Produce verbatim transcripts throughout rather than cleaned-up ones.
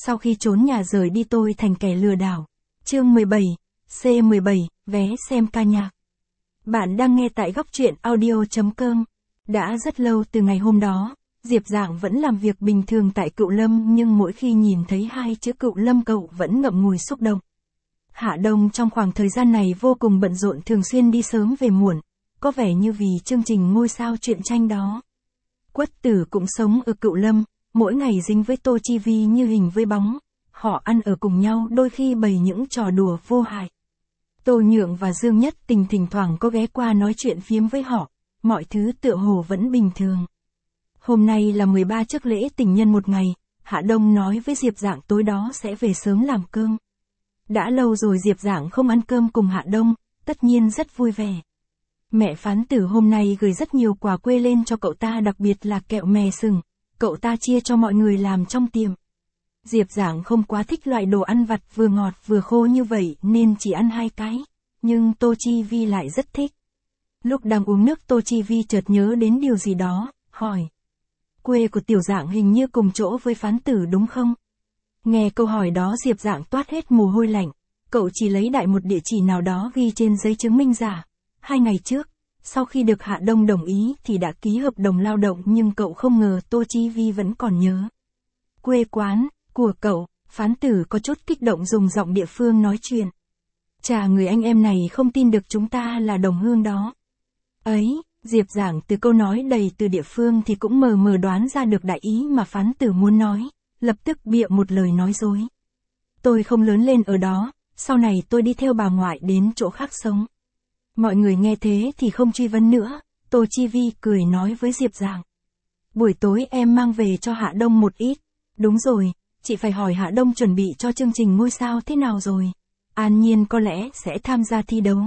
Sau khi trốn nhà rời đi tôi thành kẻ lừa đảo. Chương mười bảy, C mười bảy, vé xem ca nhạc. Bạn đang nghe tại góc truyện audio chấm com. Đã rất lâu từ ngày hôm đó, Diệp Dạng vẫn làm việc bình thường tại Cựu Lâm, nhưng mỗi khi nhìn thấy hai chữ Cựu Lâm cậu vẫn ngậm ngùi xúc động. Hạ Đông trong khoảng thời gian này vô cùng bận rộn, thường xuyên đi sớm về muộn, có vẻ như vì chương trình ngôi sao truyện tranh đó. Quất Tử cũng sống ở Cựu Lâm, mỗi ngày dính với Tô Chi Vi như hình với bóng, họ ăn ở cùng nhau, đôi khi bày những trò đùa vô hại. Tô Nhượng và Dương Nhất Tình thỉnh thoảng có ghé qua nói chuyện phiếm với họ, mọi thứ tựa hồ vẫn bình thường. Hôm nay là mười ba trước lễ tình nhân một ngày, Hạ Đông nói với Diệp Dạng tối đó sẽ về sớm làm cơm. Đã lâu rồi Diệp Dạng không ăn cơm cùng Hạ Đông, tất nhiên rất vui vẻ. Mẹ Phán Tử hôm nay gửi rất nhiều quà quê lên cho cậu ta, đặc biệt là kẹo mè sừng, cậu ta chia cho mọi người làm trong tiệm. Diệp Dạng không quá thích loại đồ ăn vặt vừa ngọt vừa khô như vậy nên chỉ ăn hai cái, nhưng Tô Chi Vi lại rất thích. Lúc đang uống nước Tô Chi Vi chợt nhớ đến điều gì đó, hỏi. Quê của Tiểu Dạng hình như cùng chỗ với Phán Tử đúng không? Nghe câu hỏi đó Diệp Dạng toát hết mồ hôi lạnh, cậu chỉ lấy đại một địa chỉ nào đó ghi trên giấy chứng minh giả. Hai ngày trước, sau khi được Hạ Đông đồng ý thì đã ký hợp đồng lao động, nhưng cậu không ngờ Tô Chi Vi vẫn còn nhớ. Quê quán của cậu, Phán Tử có chút kích động dùng giọng địa phương nói chuyện. Chà, người anh em này không tin được chúng ta là đồng hương đó. Ấy, Diệp Dạng từ câu nói đầy từ địa phương thì cũng mờ mờ đoán ra được đại ý mà Phán Tử muốn nói, lập tức bịa một lời nói dối. Tôi không lớn lên ở đó, sau này tôi đi theo bà ngoại đến chỗ khác sống. Mọi người nghe thế thì không truy vấn nữa, Tô Chi Vi cười nói với Diệp Dạng. Buổi tối em mang về cho Hạ Đông một ít. Đúng rồi, chị phải hỏi Hạ Đông chuẩn bị cho chương trình ngôi sao thế nào rồi. An Nhiên có lẽ sẽ tham gia thi đấu.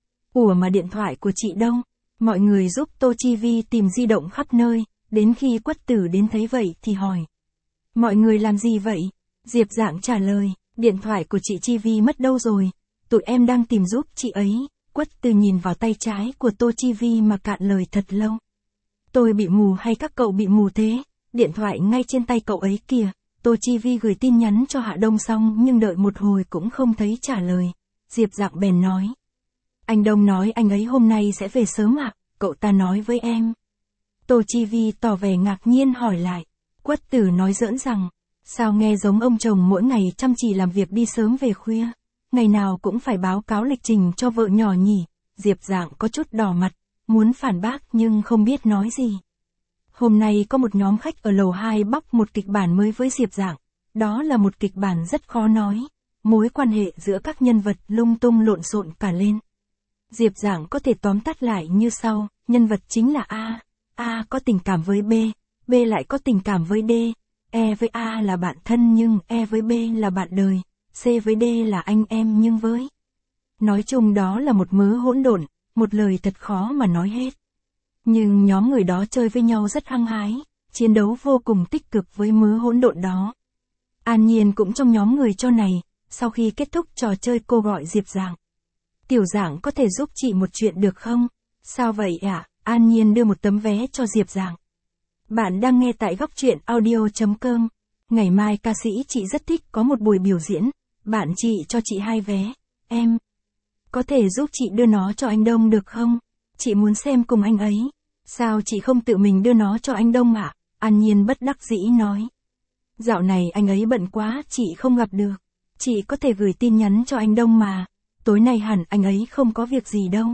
Ủa mà điện thoại của chị đâu? Mọi người giúp Tô Chi Vi tìm di động khắp nơi, đến khi Quất Tử đến thấy vậy thì hỏi. Mọi người làm gì vậy? Diệp Dạng trả lời, điện thoại của chị Chi Vi mất đâu rồi? Tụi em đang tìm giúp chị ấy. Quất Tử nhìn vào tay trái của Tô Chi Vi mà cạn lời thật lâu. Tôi bị mù hay các cậu bị mù thế? Điện thoại ngay trên tay cậu ấy kìa. Tô Chi Vi gửi tin nhắn cho Hạ Đông xong nhưng đợi một hồi cũng không thấy trả lời. Diệp Dạng bèn nói. Anh Đông nói anh ấy hôm nay sẽ về sớm ạ, à? Cậu ta nói với em. Tô Chi Vi tỏ vẻ ngạc nhiên hỏi lại. Quất Tử nói giỡn rằng, sao nghe giống ông chồng mỗi ngày chăm chỉ làm việc đi sớm về khuya, ngày nào cũng phải báo cáo lịch trình cho vợ nhỏ nhỉ. Diệp Dạng có chút đỏ mặt, muốn phản bác nhưng không biết nói gì. Hôm nay có một nhóm khách ở lầu hai bóc một kịch bản mới với Diệp Dạng, đó là một kịch bản rất khó nói, mối quan hệ giữa các nhân vật lung tung lộn xộn cả lên. Diệp Dạng có thể tóm tắt lại như sau, nhân vật chính là A, A có tình cảm với B, B lại có tình cảm với D, E với A là bạn thân nhưng E với B là bạn đời, C với D là anh em nhưng với. Nói chung đó là một mớ hỗn độn, một lời thật khó mà nói hết. Nhưng nhóm người đó chơi với nhau rất hăng hái, chiến đấu vô cùng tích cực với mớ hỗn độn đó. An Nhiên cũng trong nhóm người cho này, sau khi kết thúc trò chơi cô gọi Diệp Dạng. Tiểu Dạng có thể giúp chị một chuyện được không? Sao vậy ạ? À? An Nhiên đưa một tấm vé cho Diệp Dạng. Bạn đang nghe tại góc truyện audio chấm com. Ngày mai ca sĩ chị rất thích có một buổi biểu diễn, bạn chị cho chị hai vé, em. Có thể giúp chị đưa nó cho anh Đông được không? Chị muốn xem cùng anh ấy. Sao chị không tự mình đưa nó cho anh Đông ạ? À? An Nhiên bất đắc dĩ nói. Dạo này anh ấy bận quá, chị không gặp được. Chị có thể gửi tin nhắn cho anh Đông mà. Tối nay hẳn anh ấy không có việc gì đâu.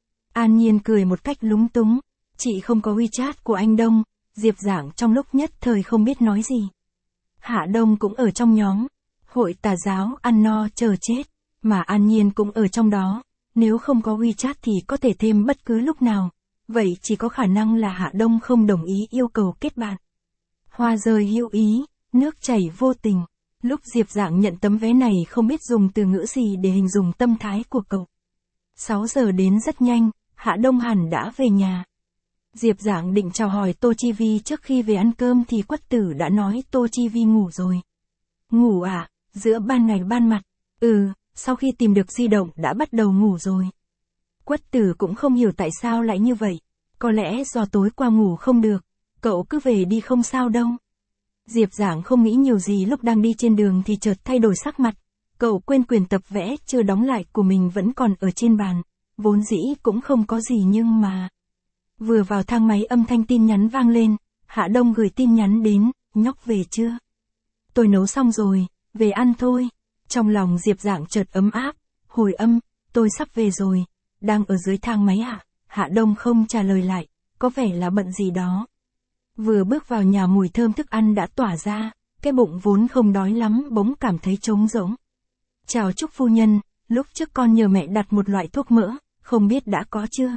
An Nhiên cười một cách lúng túng. Chị không có WeChat của anh Đông. Diệp Dạng trong lúc nhất thời không biết nói gì. Hạ Đông cũng ở trong nhóm. Hội tà giáo ăn no chờ chết. Mà An Nhiên cũng ở trong đó. Nếu không có WeChat thì có thể thêm bất cứ lúc nào. Vậy chỉ có khả năng là Hạ Đông không đồng ý yêu cầu kết bạn. Hoa rơi hữu ý, nước chảy vô tình. Lúc Diệp Dạng nhận tấm vé này không biết dùng từ ngữ gì để hình dung tâm thái của cậu. sáu giờ đến rất nhanh, Hạ Đông hẳn đã về nhà. Diệp Dạng định chào hỏi Tô Chi Vi trước khi về ăn cơm thì Quất Tử đã nói Tô Chi Vi ngủ rồi. Ngủ à? Giữa ban ngày ban mặt? Ừ, sau khi tìm được di động đã bắt đầu ngủ rồi. Quất Tử cũng không hiểu tại sao lại như vậy. Có lẽ do tối qua ngủ không được. Cậu cứ về đi không sao đâu. Diệp Giảng không nghĩ nhiều gì lúc đang đi trên đường thì chợt thay đổi sắc mặt. Cậu quên quyển tập vẽ chưa đóng lại của mình vẫn còn ở trên bàn. Vốn dĩ cũng không có gì nhưng mà... Vừa vào thang máy âm thanh tin nhắn vang lên. Hạ Đông gửi tin nhắn đến, nhóc về chưa? Tôi nấu xong rồi, về ăn thôi. Trong lòng Diệp Giảng chợt ấm áp. Hồi âm, tôi sắp về rồi. Đang ở dưới thang máy ạ. Hạ Đông không trả lời lại, có vẻ là bận gì đó. Vừa bước vào nhà mùi thơm thức ăn đã tỏa ra, cái bụng vốn không đói lắm bỗng cảm thấy trống rỗng. Chào Trúc phu nhân, lúc trước con nhờ mẹ đặt một loại thuốc mỡ, không biết đã có chưa?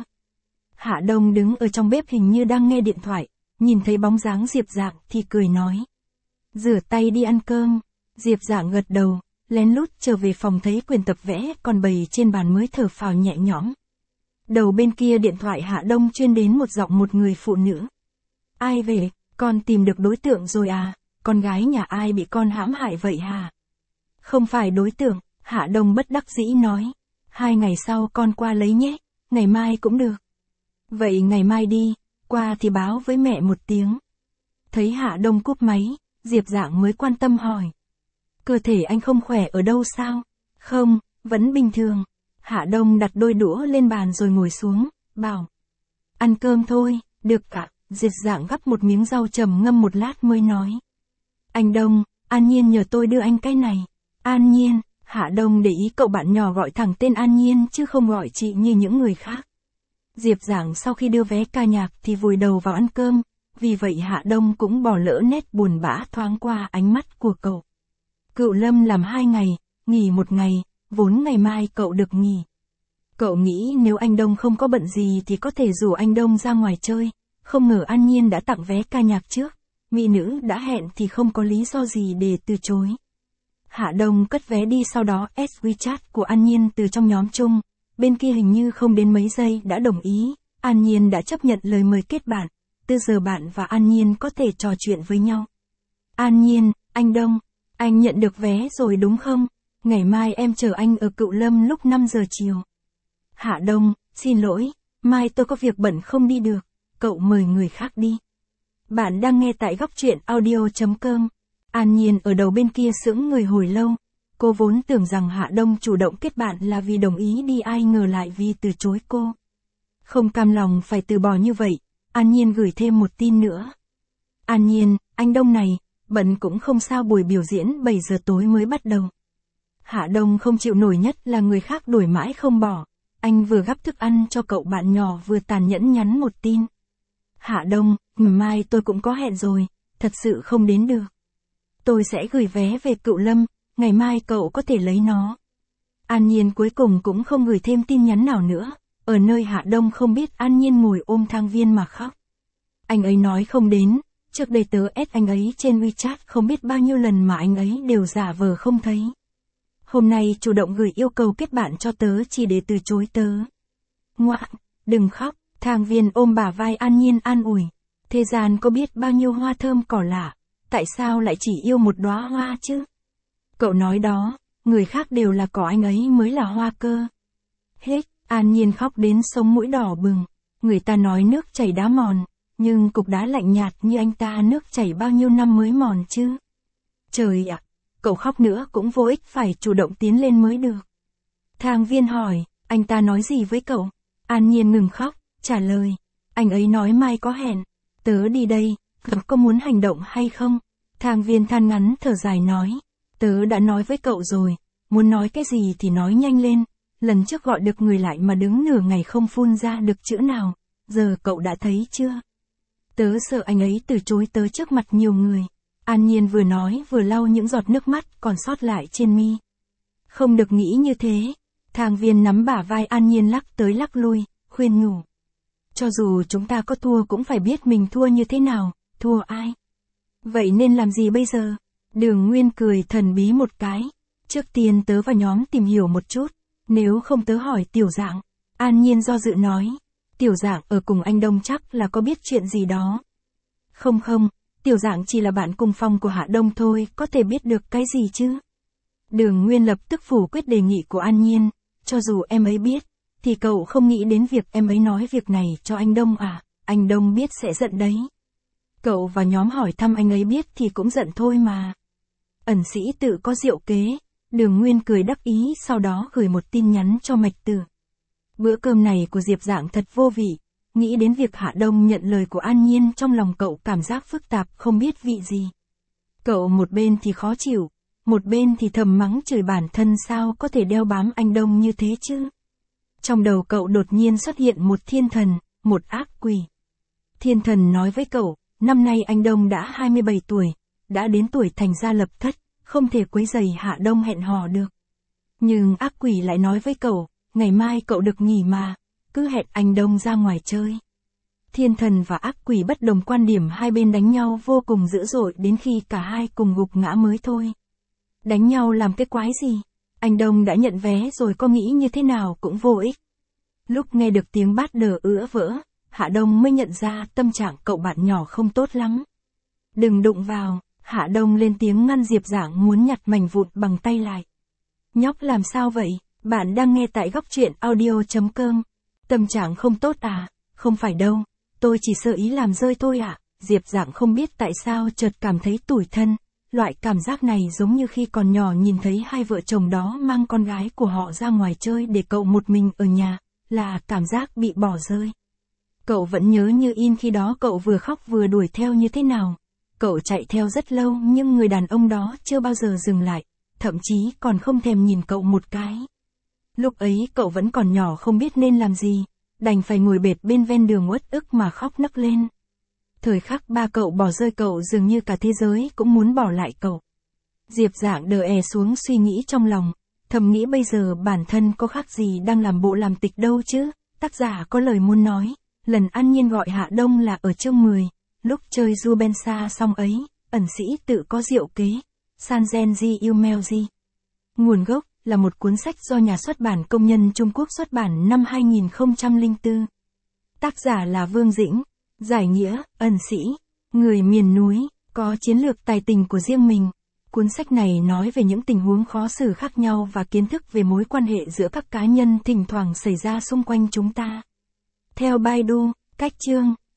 Hạ Đông đứng ở trong bếp hình như đang nghe điện thoại, nhìn thấy bóng dáng Diệp Giảng thì cười nói. Rửa tay đi ăn cơm. Diệp Giảng gật đầu, lén lút trở về phòng thấy quyển tập vẽ còn bày trên bàn mới thở phào nhẹ nhõm. Đầu bên kia điện thoại Hạ Đông chuyên đến một giọng một người phụ nữ. Ai về, con tìm được đối tượng rồi à, con gái nhà ai bị con hãm hại vậy hả? Không phải đối tượng, Hạ Đông bất đắc dĩ nói. Hai ngày sau con qua lấy nhé, ngày mai cũng được. Vậy ngày mai đi, qua thì báo với mẹ một tiếng. Thấy Hạ Đông cúp máy, Diệp Giảng mới quan tâm hỏi. Cơ thể anh không khỏe ở đâu sao? Không, vẫn bình thường. Hạ Đông đặt đôi đũa lên bàn rồi ngồi xuống, bảo. Ăn cơm thôi, được cả. Diệp Giảng gắp một miếng rau trầm ngâm một lát mới nói. Anh Đông, An Nhiên nhờ tôi đưa anh cái này. An Nhiên, Hạ Đông để ý cậu bạn nhỏ gọi thẳng tên An Nhiên chứ không gọi chị như những người khác. Diệp Giảng sau khi đưa vé ca nhạc thì vùi đầu vào ăn cơm, vì vậy Hạ Đông cũng bỏ lỡ nét buồn bã thoáng qua ánh mắt của cậu. Cựu Lâm làm hai ngày, nghỉ một ngày, vốn ngày mai cậu được nghỉ. Cậu nghĩ nếu anh Đông không có bận gì thì có thể rủ anh Đông ra ngoài chơi, không ngờ An Nhiên đã tặng vé ca nhạc trước, mỹ nữ đã hẹn thì không có lý do gì để từ chối. Hạ Đông cất vé đi sau đó add WeChat của An Nhiên từ trong nhóm chung, bên kia hình như không đến mấy giây đã đồng ý, An Nhiên đã chấp nhận lời mời kết bạn, từ giờ bạn và An Nhiên có thể trò chuyện với nhau. An Nhiên, anh Đông, anh nhận được vé rồi đúng không? Ngày mai em chờ anh ở Cựu Lâm lúc năm giờ chiều. Hạ Đông, xin lỗi, mai tôi có việc bận không đi được, cậu mời người khác đi. Bạn đang nghe tại góc truyện audio chấm com. An Nhiên ở đầu bên kia sững người hồi lâu. Cô vốn tưởng rằng Hạ Đông chủ động kết bạn là vì đồng ý đi, ai ngờ lại vì từ chối cô. Không cam lòng phải từ bỏ như vậy, An Nhiên gửi thêm một tin nữa. An Nhiên, anh Đông này, bận cũng không sao, buổi biểu diễn bảy giờ tối mới bắt đầu. Hạ Đông không chịu nổi nhất là người khác đuổi mãi không bỏ. Anh vừa gắp thức ăn cho cậu bạn nhỏ vừa tàn nhẫn nhắn một tin. Hạ Đông, ngày mai tôi cũng có hẹn rồi, thật sự không đến được. Tôi sẽ gửi vé về Cựu Lâm, ngày mai cậu có thể lấy nó. An Nhiên cuối cùng cũng không gửi thêm tin nhắn nào nữa, ở nơi Hạ Đông không biết An Nhiên ngồi ôm Thang Viên mà khóc. Anh ấy nói không đến, trước đây tớ add anh ấy trên WeChat không biết bao nhiêu lần mà anh ấy đều giả vờ không thấy. Hôm nay chủ động gửi yêu cầu kết bạn cho tớ chỉ để từ chối tớ. Ngoạn, đừng khóc, Thang Viên ôm bả vai An Nhiên an ủi. Thế gian có biết bao nhiêu hoa thơm cỏ lạ, tại sao lại chỉ yêu một đóa hoa chứ? Cậu nói đó, người khác đều là cỏ, anh ấy mới là hoa cơ. Hết, An Nhiên khóc đến sống mũi đỏ bừng. Người ta nói nước chảy đá mòn, nhưng cục đá lạnh nhạt như anh ta nước chảy bao nhiêu năm mới mòn chứ? Trời ạ, cậu khóc nữa cũng vô ích, phải chủ động tiến lên mới được. Thang Viên hỏi, anh ta nói gì với cậu? An Nhiên ngừng khóc, trả lời, anh ấy nói mai có hẹn, tớ đi đây, cậu có muốn hành động hay không? Thang Viên than ngắn thở dài nói, tớ đã nói với cậu rồi, muốn nói cái gì thì nói nhanh lên, lần trước gọi được người lại mà đứng nửa ngày không phun ra được chữ nào, giờ cậu đã thấy chưa? Tớ sợ anh ấy từ chối tớ trước mặt nhiều người. An Nhiên vừa nói vừa lau những giọt nước mắt còn sót lại trên mi. Không được nghĩ như thế. Thang Viên nắm bả vai An Nhiên lắc tới lắc lui, khuyên nhủ. Cho dù chúng ta có thua cũng phải biết mình thua như thế nào, thua ai. Vậy nên làm gì bây giờ? Đường Nguyên cười thần bí một cái. Trước tiên tớ vào nhóm tìm hiểu một chút, nếu không tớ hỏi Tiểu Dạng. An Nhiên do dự nói. Tiểu Dạng ở cùng anh Đông chắc là có biết chuyện gì đó. Không không, Tiểu Dạng chỉ là bạn cùng phòng của Hạ Đông thôi, có thể biết được cái gì chứ? Đường Nguyên lập tức phủ quyết đề nghị của An Nhiên, cho dù em ấy biết, thì cậu không nghĩ đến việc em ấy nói việc này cho anh Đông à, anh Đông biết sẽ giận đấy. Cậu và nhóm hỏi thăm anh ấy biết thì cũng giận thôi mà. Ẩn sĩ tự có diệu kế. Đường Nguyên cười đắc ý sau đó gửi một tin nhắn cho Mạch Tử. Bữa cơm này của Diệp Dạng thật vô vị. Nghĩ đến việc Hạ Đông nhận lời của An Nhiên trong lòng cậu cảm giác phức tạp không biết vị gì. Cậu một bên thì khó chịu, một bên thì thầm mắng chửi bản thân sao có thể đeo bám anh Đông như thế chứ. Trong đầu cậu đột nhiên xuất hiện một thiên thần, một ác quỷ. Thiên thần nói với cậu, năm nay anh Đông đã hai mươi bảy tuổi, đã đến tuổi thành gia lập thất, không thể quấy rầy Hạ Đông hẹn hò được. Nhưng ác quỷ lại nói với cậu, ngày mai cậu được nghỉ mà, cứ hẹn anh Đông ra ngoài chơi. Thiên thần và ác quỷ bất đồng quan điểm, hai bên đánh nhau vô cùng dữ dội đến khi cả hai cùng gục ngã mới thôi. Đánh nhau làm cái quái gì? Anh Đông đã nhận vé rồi, có nghĩ như thế nào cũng vô ích. Lúc nghe được tiếng bát đờ ứa vỡ, Hạ Đông mới nhận ra tâm trạng cậu bạn nhỏ không tốt lắm. Đừng đụng vào, Hạ Đông lên tiếng ngăn Diệp Dạng muốn nhặt mảnh vụn bằng tay lại. Nhóc làm sao vậy? Bạn đang nghe tại góc truyện audio chấm com. Tâm trạng không tốt à? Không phải đâu, tôi chỉ sơ ý làm rơi thôi ạ. À. Diệp Dạng không biết tại sao chợt cảm thấy tủi thân. Loại cảm giác này giống như khi còn nhỏ nhìn thấy hai vợ chồng đó mang con gái của họ ra ngoài chơi để cậu một mình ở nhà, là cảm giác bị bỏ rơi. Cậu vẫn nhớ như in khi đó cậu vừa khóc vừa đuổi theo như thế nào. Cậu chạy theo rất lâu nhưng người đàn ông đó chưa bao giờ dừng lại, thậm chí còn không thèm nhìn cậu một cái. Lúc ấy cậu vẫn còn nhỏ không biết nên làm gì, đành phải ngồi bệt bên ven đường uất ức mà khóc nấc lên. Thời khắc ba cậu bỏ rơi cậu dường như cả thế giới cũng muốn bỏ lại cậu. Diệp Dạng đờ è xuống suy nghĩ trong lòng, thầm nghĩ bây giờ bản thân có khác gì đang làm bộ làm tịch đâu chứ. Tác giả có lời muốn nói, lần An Nhiên gọi Hạ Đông là ở chương mười, lúc chơi Jubensa xong ấy, ẩn sĩ tự có diệu kế, Sangenji Yumelji. Nguồn gốc là một cuốn sách do nhà xuất bản Công nhân Trung Quốc xuất bản năm hai nghìn không trăm lẻ bốn. Tác giả là Vương Dĩnh. Giải nghĩa, ẩn sĩ, người miền núi, có chiến lược tài tình của riêng mình. Cuốn sách này nói về những tình huống khó xử khác nhau và kiến thức về mối quan hệ giữa các cá nhân thỉnh thoảng xảy ra xung quanh chúng ta. Theo Baidu, cách chương,